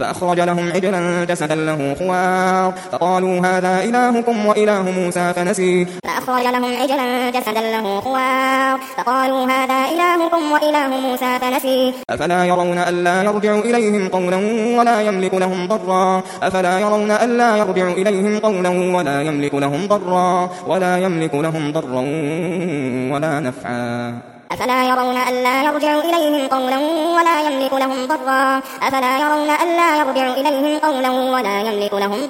فأخرج لهم عجلا جسدا له خوار فقالوا هذا إلهكم وإله موسى فنسي أفلا يرون ألا يرجع إليهم قولا ولا يملك لهم ضرا ولا نفعا أفلا يرون ألا يرجع إليهم قولا ولا يملك لهم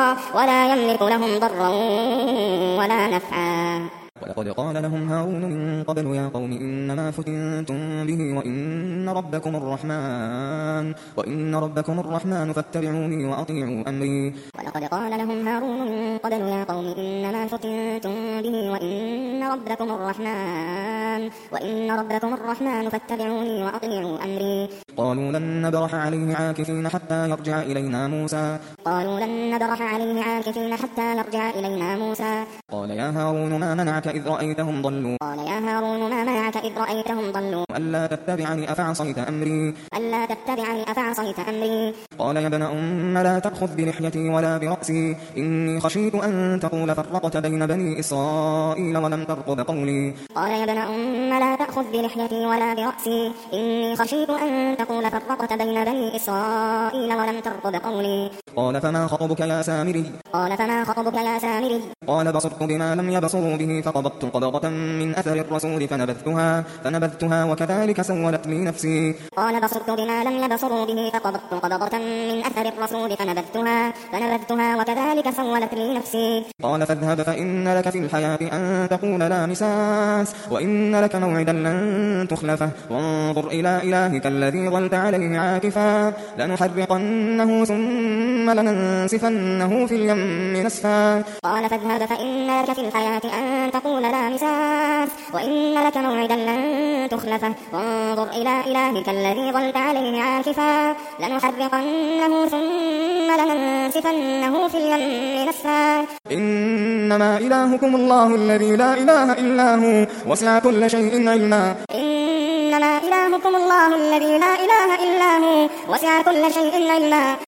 ضرا ولا نفعا ولقد قال لهم هارون من قبل يا قوم إنما فتنتم به وإن ربكم الرحمن فاتبعوني وأطيعوا أمري ولقد قال لهم هارون من قبل يا قوم إنما فتنتم به وإن ربكم الرحمن فاتبعوني وأطيعوا أمري قالوا لن نبرح عليه عاكفين حتى يرجع إلينا موسى قال يا هارون ما منعك إذ رأيتهم ضلوا ألا تتبعني أفعصيت أمري قال يا ابن أم لا تأخذ بلحيتي ولا برأسي إني خشيت أن تقول فرقت بين بني إسرائيل ولم ترقب قولي قال فما خطبك يا سامري قال بصرت بما لم يبصروا به فقبضت قبضة من أثر الرسول فنبذتها وكذلك سولت لي نفسي قال فاذهب فإن لك في الحياة أن تقول لا مساس وإن لك موعدا لن تخلفه وانظر إلى إلهك الذي ظلت عليه عاكفا لنحرقنه ثم لننسفنه في اليم نسفا قال فاذهب فإن لك في الحياة أن تقول لا مساس وإن لك موعدا لن تخلفه وانظر إلى إلهك الذي ظلت عليه عاكفا لنحرقنه ثم لننسفنه في اليم نسفا إنما إلهكم الله الذي لا إله إلا هو وسع كل شيء علما